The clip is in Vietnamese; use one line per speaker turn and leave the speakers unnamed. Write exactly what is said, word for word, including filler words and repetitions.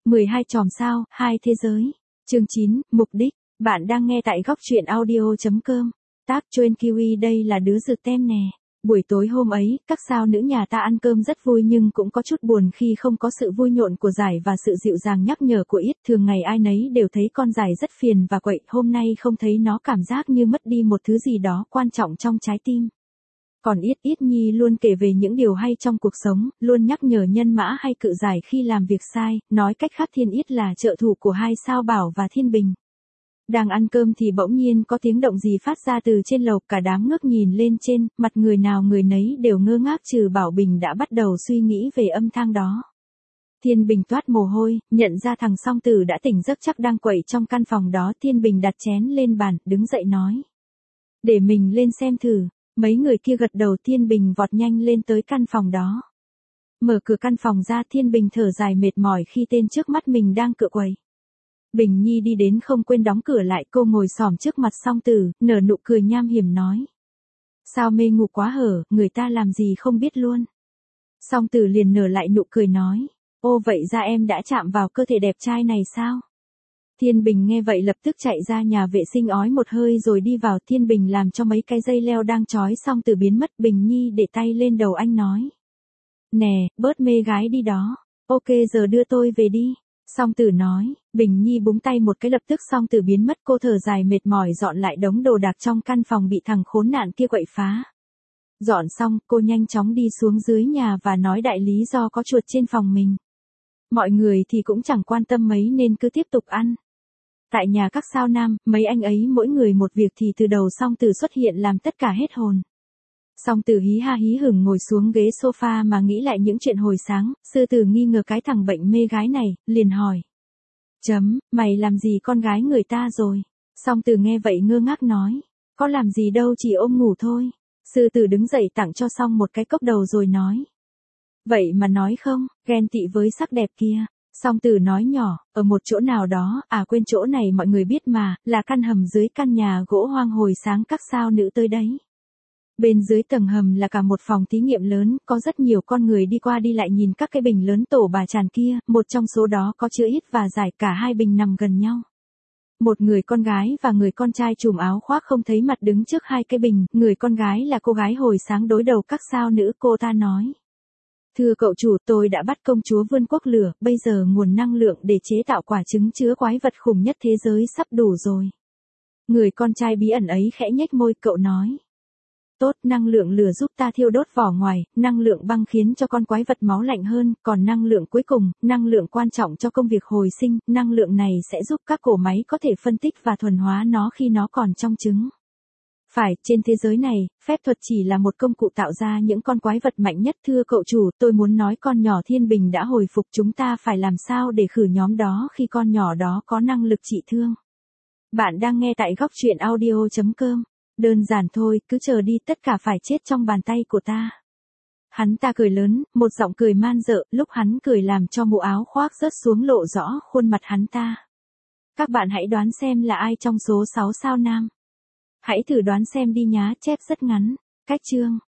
mười hai chòm sao, hai thế giới. Chương chín, mục đích. Bạn đang nghe tại góc truyện audio.com. Tác Chuyên Kiwi đây là đứa rực tem nè. Buổi tối hôm ấy, các sao nữ nhà ta ăn cơm rất vui nhưng cũng có chút buồn khi không có sự vui nhộn của Giải và sự dịu dàng nhắc nhở của Yết. Thường ngày ai nấy đều thấy con Giải rất phiền và quậy, hôm nay không thấy nó cảm giác như mất đi một thứ gì đó quan trọng trong trái tim. Còn Yết Yết Nhi luôn kể về những điều hay trong cuộc sống, luôn nhắc nhở Nhân Mã hay Cự Giải khi làm việc sai, nói cách khác Thiên Yết là trợ thủ của hai sao Bảo và Thiên Bình. Đang ăn cơm thì bỗng nhiên có tiếng động gì phát ra từ trên lầu, cả đám ngước nhìn lên trên, mặt người nào người nấy đều ngơ ngác trừ Bảo Bình đã bắt đầu suy nghĩ về âm thanh đó. Thiên Bình toát mồ hôi, nhận ra thằng Song Tử đã tỉnh giấc chắc đang quậy trong căn phòng đó. Thiên Bình đặt chén lên bàn, đứng dậy nói: "Để mình lên xem thử." Mấy người kia gật đầu. Thiên Bình vọt nhanh lên tới căn phòng đó. Mở cửa căn phòng ra, Thiên Bình thở dài mệt mỏi khi tên trước mắt mình đang cựa quậy. Bình Nhi đi đến không quên đóng cửa lại, cô ngồi xổm trước mặt Song Tử, nở nụ cười nham hiểm nói: "Sao mê ngủ quá hở, người ta làm gì không biết luôn." Song Tử liền nở lại nụ cười nói: "Ô vậy ra em đã chạm vào cơ thể đẹp trai này sao?" Thiên Bình nghe vậy lập tức chạy ra nhà vệ sinh ói một hơi rồi đi vào. Thiên Bình làm cho mấy cái dây leo đang trói Song Tử biến mất. Bình Nhi để tay lên đầu anh nói: "Nè, bớt mê gái đi đó. Ok giờ đưa tôi về đi." Song Tử nói. Bình Nhi búng tay một cái lập tức Song Tử biến mất. Cô thở dài mệt mỏi dọn lại đống đồ đạc trong căn phòng bị thằng khốn nạn kia quậy phá. Dọn xong, cô nhanh chóng đi xuống dưới nhà và nói đại lý do có chuột trên phòng mình. Mọi người thì cũng chẳng quan tâm mấy nên cứ tiếp tục ăn. Tại nhà các sao nam, mấy anh ấy mỗi người một việc thì từ đầu Song Tử xuất hiện làm tất cả hết hồn. Song Tử hí ha hí hửng ngồi xuống ghế sofa mà nghĩ lại những chuyện hồi sáng. Sư Tử nghi ngờ cái thằng bệnh mê gái này, liền hỏi: Chấm, mày làm gì con gái người ta rồi? Song Tử nghe vậy ngơ ngác nói: "Có làm gì đâu, chỉ ôm ngủ thôi." Sư Tử đứng dậy tặng cho Song một cái cốc đầu rồi nói: "Vậy mà nói không, ghen tị với sắc đẹp kia." Song Tử nói nhỏ: "Ở một chỗ nào đó, à quên chỗ này mọi người biết mà, là căn hầm dưới căn nhà gỗ hoang hồi sáng các sao nữ tới đấy. Bên dưới tầng hầm là cả một phòng thí nghiệm lớn, có rất nhiều con người đi qua đi lại nhìn các cái bình lớn tổ bà tràn kia, một trong số đó có chứa Yết và Giải, cả hai bình nằm gần nhau. Một người con gái và người con trai trùm áo khoác không thấy mặt đứng trước hai cái bình, người con gái là cô gái hồi sáng đối đầu các sao nữ. Cô ta nói: Thưa cậu chủ, tôi đã bắt công chúa vươn quốc lửa, bây giờ nguồn năng lượng để chế tạo quả trứng chứa quái vật khủng nhất thế giới sắp đủ rồi. Người con trai bí ẩn ấy khẽ nhếch môi, cậu nói: Tốt, năng lượng lửa giúp ta thiêu đốt vỏ ngoài, năng lượng băng khiến cho con quái vật máu lạnh hơn, còn năng lượng cuối cùng, năng lượng quan trọng cho công việc hồi sinh, năng lượng này sẽ giúp các cỗ máy có thể phân tích và thuần hóa nó khi nó còn trong trứng. Phải, trên thế giới này, phép thuật chỉ là một công cụ tạo ra những con quái vật mạnh nhất. Thưa cậu chủ, tôi muốn nói con nhỏ Thiên Bình đã hồi phục, chúng ta phải làm sao để khử nhóm đó khi con nhỏ đó có năng lực trị thương." Bạn đang nghe tại góc truyện audio.com. Đơn giản thôi, cứ chờ đi, tất cả phải chết trong bàn tay của ta. Hắn ta cười lớn, một giọng cười man dợ, lúc hắn cười làm cho mũ áo khoác rớt xuống lộ rõ khuôn mặt hắn ta. Các bạn hãy đoán xem là ai trong số sáu sao nam. Hãy thử đoán xem đi nhá, chép rất ngắn. Cách chương